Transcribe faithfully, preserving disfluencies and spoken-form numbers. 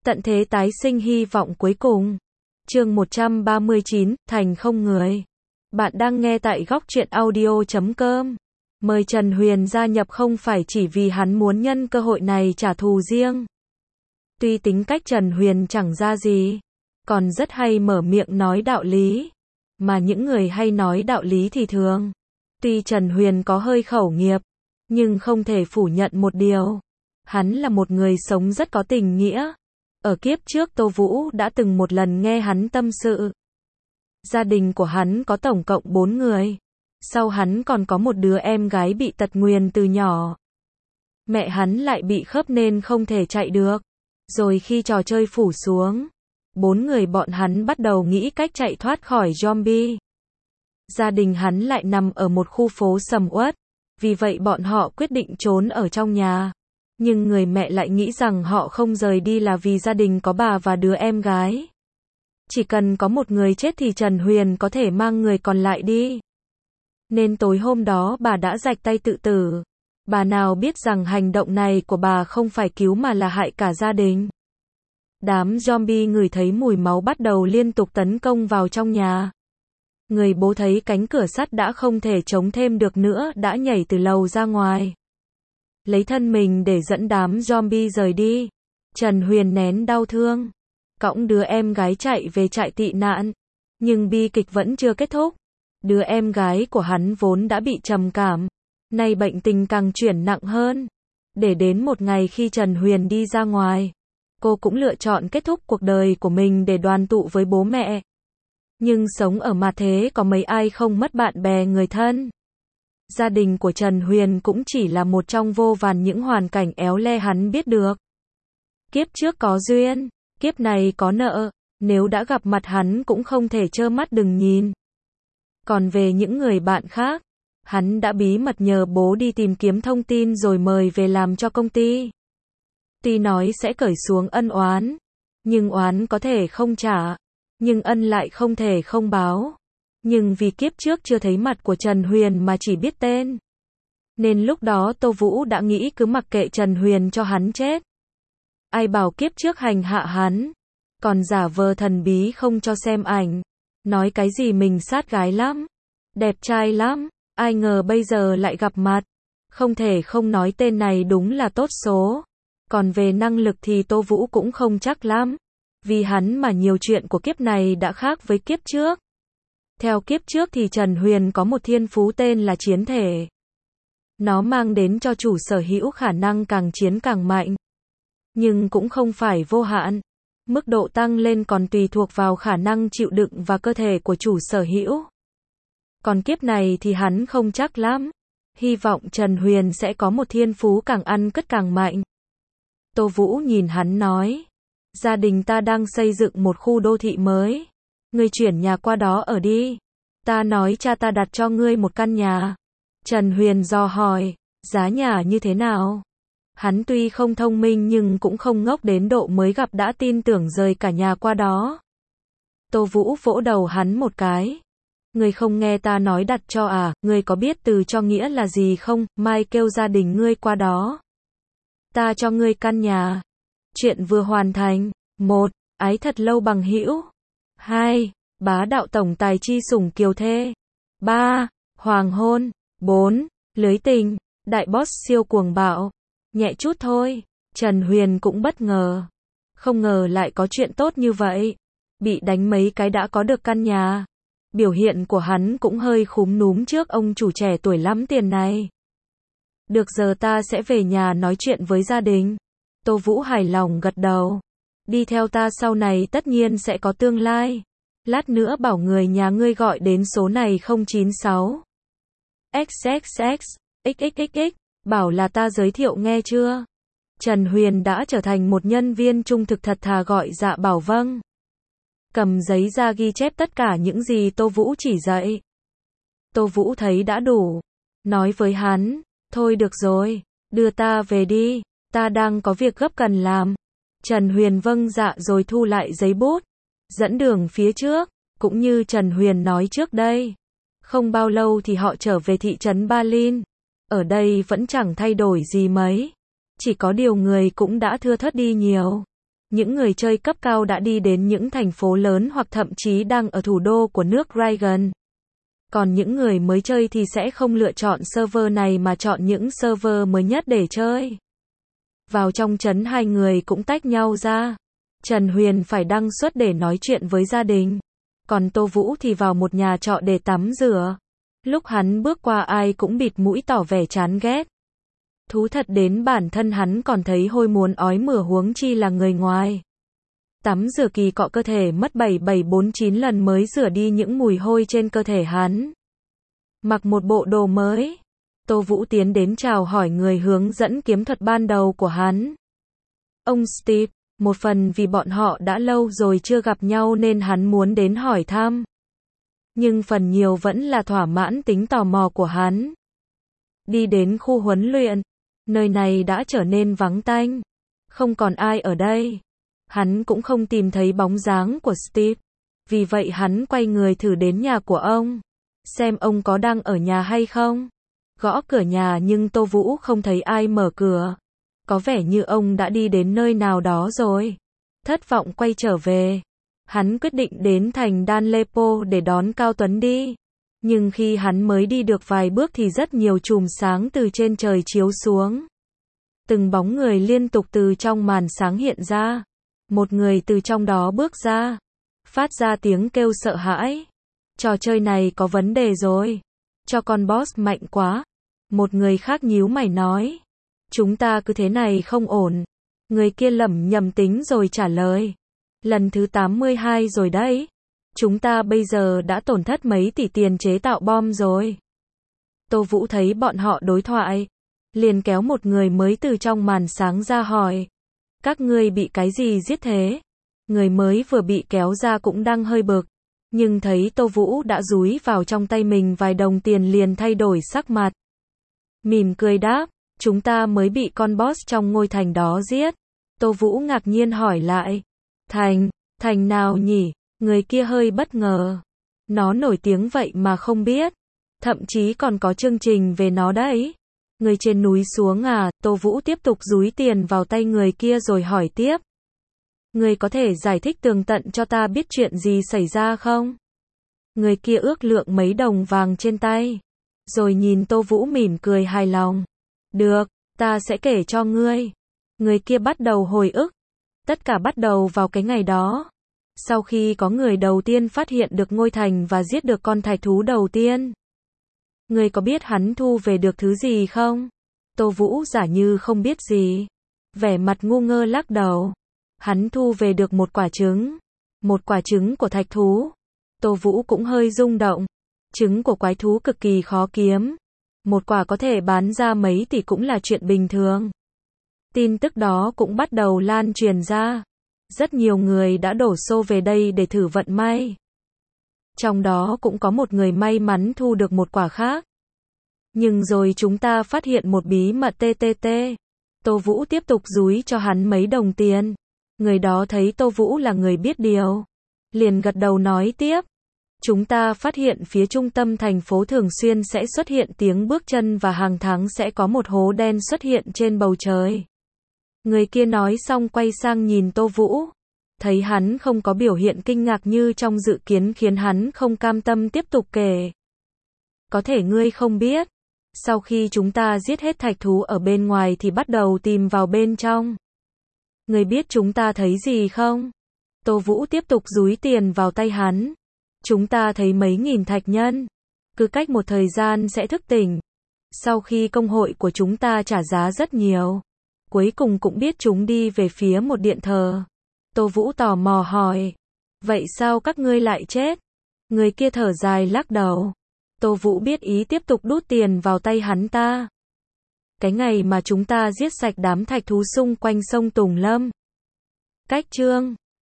Tận thế tái sinh hy vọng cuối cùng. Chương một trăm ba mươi chín, Thành không người. Bạn đang nghe tại góc truyện audio chấm com. Mời Trần Huyền gia nhập không phải chỉ vì hắn muốn nhân cơ hội này trả thù riêng. Tuy tính cách Trần Huyền chẳng ra gì, còn rất hay mở miệng nói đạo lý. Mà những người hay nói đạo lý thì thường. Tuy Trần Huyền có hơi khẩu nghiệp, nhưng không thể phủ nhận một điều. Hắn là một người sống rất có tình nghĩa. Ở kiếp trước Tô Vũ đã từng một lần nghe hắn tâm sự. Gia đình của hắn có tổng cộng bốn người. Sau hắn còn có một đứa em gái bị tật nguyền từ nhỏ. Mẹ hắn lại bị khớp nên không thể chạy được. Rồi khi trò chơi phủ xuống, bốn người bọn hắn bắt đầu nghĩ cách chạy thoát khỏi zombie. Gia đình hắn lại nằm ở một khu phố sầm uất. Vì vậy bọn họ quyết định trốn ở trong nhà. Nhưng người mẹ lại nghĩ rằng họ không rời đi là vì gia đình có bà và đứa em gái. Chỉ cần có một người chết thì Trần Huyền có thể mang người còn lại đi. Nên tối hôm đó bà đã rạch tay tự tử. Bà nào biết rằng hành động này của bà không phải cứu mà là hại cả gia đình. Đám zombie ngửi thấy mùi máu bắt đầu liên tục tấn công vào trong nhà. Người bố thấy cánh cửa sắt đã không thể chống thêm được nữa đã nhảy từ lầu ra ngoài. Lấy thân mình để dẫn đám zombie rời đi. Trần Huyền nén đau thương, cõng đứa em gái chạy về trại tị nạn. Nhưng bi kịch vẫn chưa kết thúc. Đứa em gái của hắn vốn đã bị trầm cảm. Nay bệnh tình càng chuyển nặng hơn. Để đến một ngày khi Trần Huyền đi ra ngoài, cô cũng lựa chọn kết thúc cuộc đời của mình để đoàn tụ với bố mẹ. Nhưng sống ở mặt thế có mấy ai không mất bạn bè người thân. Gia đình của Trần Huyền cũng chỉ là một trong vô vàn những hoàn cảnh éo le hắn biết được. Kiếp trước có duyên, kiếp này có nợ, nếu đã gặp mặt hắn cũng không thể trơ mắt đừng nhìn. Còn về những người bạn khác, hắn đã bí mật nhờ bố đi tìm kiếm thông tin rồi mời về làm cho công ty. Tuy nói sẽ cởi xuống ân oán, nhưng oán có thể không trả, nhưng ân lại không thể không báo. Nhưng vì kiếp trước chưa thấy mặt của Trần Huyền mà chỉ biết tên, nên lúc đó Tô Vũ đã nghĩ cứ mặc kệ Trần Huyền cho hắn chết. Ai bảo kiếp trước hành hạ hắn, còn giả vờ thần bí không cho xem ảnh, nói cái gì mình sát gái lắm, đẹp trai lắm, ai ngờ bây giờ lại gặp mặt. Không thể không nói tên này đúng là tốt số. Còn về năng lực thì Tô Vũ cũng không chắc lắm. Vì hắn mà nhiều chuyện của kiếp này đã khác với kiếp trước. Theo kiếp trước thì Trần Huyền có một thiên phú tên là chiến thể. Nó mang đến cho chủ sở hữu khả năng càng chiến càng mạnh. Nhưng cũng không phải vô hạn. Mức độ tăng lên còn tùy thuộc vào khả năng chịu đựng và cơ thể của chủ sở hữu. Còn kiếp này thì hắn không chắc lắm. Hy vọng Trần Huyền sẽ có một thiên phú càng ăn cất càng mạnh. Tô Vũ nhìn hắn nói. Gia đình ta đang xây dựng một khu đô thị mới. Ngươi chuyển nhà qua đó ở đi. Ta nói cha ta đặt cho ngươi một căn nhà. Trần Huyền dò hỏi, giá nhà như thế nào? Hắn tuy không thông minh nhưng cũng không ngốc đến độ mới gặp đã tin tưởng rời cả nhà qua đó. Tô Vũ vỗ đầu hắn một cái. Ngươi không nghe ta nói đặt cho à, ngươi có biết từ cho nghĩa là gì không? Mai kêu gia đình ngươi qua đó. Ta cho ngươi căn nhà. Chuyện vừa hoàn thành. Một. Ái thật lâu bằng hữu. Hai. Bá đạo tổng tài chi sủng kiều thê. Ba. Hoàng hôn. Bốn. Lưới tình. Đại boss siêu cuồng bạo. Nhẹ chút thôi. Trần Huyền cũng bất ngờ. Không ngờ lại có chuyện tốt như vậy. Bị đánh mấy cái đã có được căn nhà. Biểu hiện của hắn cũng hơi khúm núm trước ông chủ trẻ tuổi lắm tiền này. Được, giờ ta sẽ về nhà nói chuyện với gia đình. Tô Vũ hài lòng gật đầu. Đi theo ta, sau này tất nhiên sẽ có tương lai. Lát nữa bảo người nhà ngươi gọi đến số này không chín sáu x x x x x x, bảo là ta giới thiệu nghe chưa? Trần Huyền đã trở thành một nhân viên trung thực thật thà gọi dạ bảo vâng. Cầm giấy ra ghi chép tất cả những gì Tô Vũ chỉ dạy. Tô Vũ thấy đã đủ. Nói với hắn, thôi được rồi, đưa ta về đi, ta đang có việc gấp cần làm. Trần Huyền vâng dạ rồi thu lại giấy bút. Dẫn đường phía trước, cũng như Trần Huyền nói trước đây. Không bao lâu thì họ trở về thị trấn Berlin. Ở đây vẫn chẳng thay đổi gì mấy. Chỉ có điều người cũng đã thưa thớt đi nhiều. Những người chơi cấp cao đã đi đến những thành phố lớn hoặc thậm chí đang ở thủ đô của nước Raygun. Còn những người mới chơi thì sẽ không lựa chọn server này mà chọn những server mới nhất để chơi. Vào trong trấn hai người cũng tách nhau ra. Trần Huyền phải đăng xuất để nói chuyện với gia đình. Còn Tô Vũ thì vào một nhà trọ để tắm rửa. Lúc hắn bước qua ai cũng bịt mũi tỏ vẻ chán ghét. Thú thật đến bản thân hắn còn thấy hôi muốn ói mửa huống chi là người ngoài. Tắm rửa kỳ cọ cơ thể mất bảy bảy bốn chín lần mới rửa đi những mùi hôi trên cơ thể hắn. Mặc một bộ đồ mới. Tô Vũ tiến đến chào hỏi người hướng dẫn kiếm thuật ban đầu của hắn. Ông Steve, một phần vì bọn họ đã lâu rồi chưa gặp nhau nên hắn muốn đến hỏi thăm. Nhưng phần nhiều vẫn là thỏa mãn tính tò mò của hắn. Đi đến khu huấn luyện. Nơi này đã trở nên vắng tanh. Không còn ai ở đây. Hắn cũng không tìm thấy bóng dáng của Steve. Vì vậy hắn quay người thử đến nhà của ông. Xem ông có đang ở nhà hay không. Gõ cửa nhà nhưng Tô Vũ không thấy ai mở cửa. Có vẻ như ông đã đi đến nơi nào đó rồi. Thất vọng quay trở về. Hắn quyết định đến thành Đan Lê Po để đón Cao Tuấn đi. Nhưng khi hắn mới đi được vài bước thì rất nhiều chùm sáng từ trên trời chiếu xuống. Từng bóng người liên tục từ trong màn sáng hiện ra. Một người từ trong đó bước ra. Phát ra tiếng kêu sợ hãi. Trò chơi này có vấn đề rồi. Cho con boss mạnh quá. Một người khác nhíu mày nói. Chúng ta cứ thế này không ổn. Người kia lẩm nhẩm tính rồi trả lời. Lần thứ tám mươi hai rồi đấy. Chúng ta bây giờ đã tổn thất mấy tỷ tiền chế tạo bom rồi. Tô Vũ thấy bọn họ đối thoại. Liền kéo một người mới từ trong màn sáng ra hỏi. Các ngươi bị cái gì giết thế? Người mới vừa bị kéo ra cũng đang hơi bực. Nhưng thấy Tô Vũ đã dúi vào trong tay mình vài đồng tiền liền thay đổi sắc mặt. Mỉm cười đáp. Chúng ta mới bị con boss trong ngôi thành đó giết. Tô Vũ ngạc nhiên hỏi lại. Thành, thành nào nhỉ? Người kia hơi bất ngờ. Nó nổi tiếng vậy mà không biết. Thậm chí còn có chương trình về nó đấy. Người trên núi xuống à? Tô Vũ tiếp tục dúi tiền vào tay người kia rồi hỏi tiếp. Người có thể giải thích tường tận cho ta biết chuyện gì xảy ra không? Người kia ước lượng mấy đồng vàng trên tay. Rồi nhìn Tô Vũ mỉm cười hài lòng. Được, ta sẽ kể cho ngươi. Người kia bắt đầu hồi ức. Tất cả bắt đầu vào cái ngày đó. Sau khi có người đầu tiên phát hiện được ngôi thành và giết được con thạch thú đầu tiên. Ngươi có biết hắn thu về được thứ gì không? Tô Vũ giả như không biết gì. Vẻ mặt ngu ngơ lắc đầu. Hắn thu về được một quả trứng. Một quả trứng của thạch thú. Tô Vũ cũng hơi rung động. Trứng của quái thú cực kỳ khó kiếm. Một quả có thể bán ra mấy tỷ cũng là chuyện bình thường. Tin tức đó cũng bắt đầu lan truyền ra. Rất nhiều người đã đổ xô về đây để thử vận may. Trong đó cũng có một người may mắn thu được một quả khác. Nhưng rồi chúng ta phát hiện một bí mật tê tê tê. Tô Vũ tiếp tục dúi cho hắn mấy đồng tiền. Người đó thấy Tô Vũ là người biết điều. Liền gật đầu nói tiếp. Chúng ta phát hiện phía trung tâm thành phố thường xuyên sẽ xuất hiện tiếng bước chân và hàng tháng sẽ có một hố đen xuất hiện trên bầu trời. Người kia nói xong quay sang nhìn Tô Vũ. Thấy hắn không có biểu hiện kinh ngạc như trong dự kiến khiến hắn không cam tâm tiếp tục kể. Có thể ngươi không biết. Sau khi chúng ta giết hết thạch thú ở bên ngoài thì bắt đầu tìm vào bên trong. Ngươi biết chúng ta thấy gì không? Tô Vũ tiếp tục dúi tiền vào tay hắn. Chúng ta thấy mấy nghìn thạch nhân. Cứ cách một thời gian sẽ thức tỉnh. Sau khi công hội của chúng ta trả giá rất nhiều. Cuối cùng cũng biết chúng đi về phía một điện thờ. Tô Vũ tò mò hỏi. Vậy sao các ngươi lại chết? Người kia thở dài lắc đầu. Tô Vũ biết ý tiếp tục đút tiền vào tay hắn ta. Cái ngày mà chúng ta giết sạch đám thạch thú xung quanh sông Tùng Lâm. Cách chương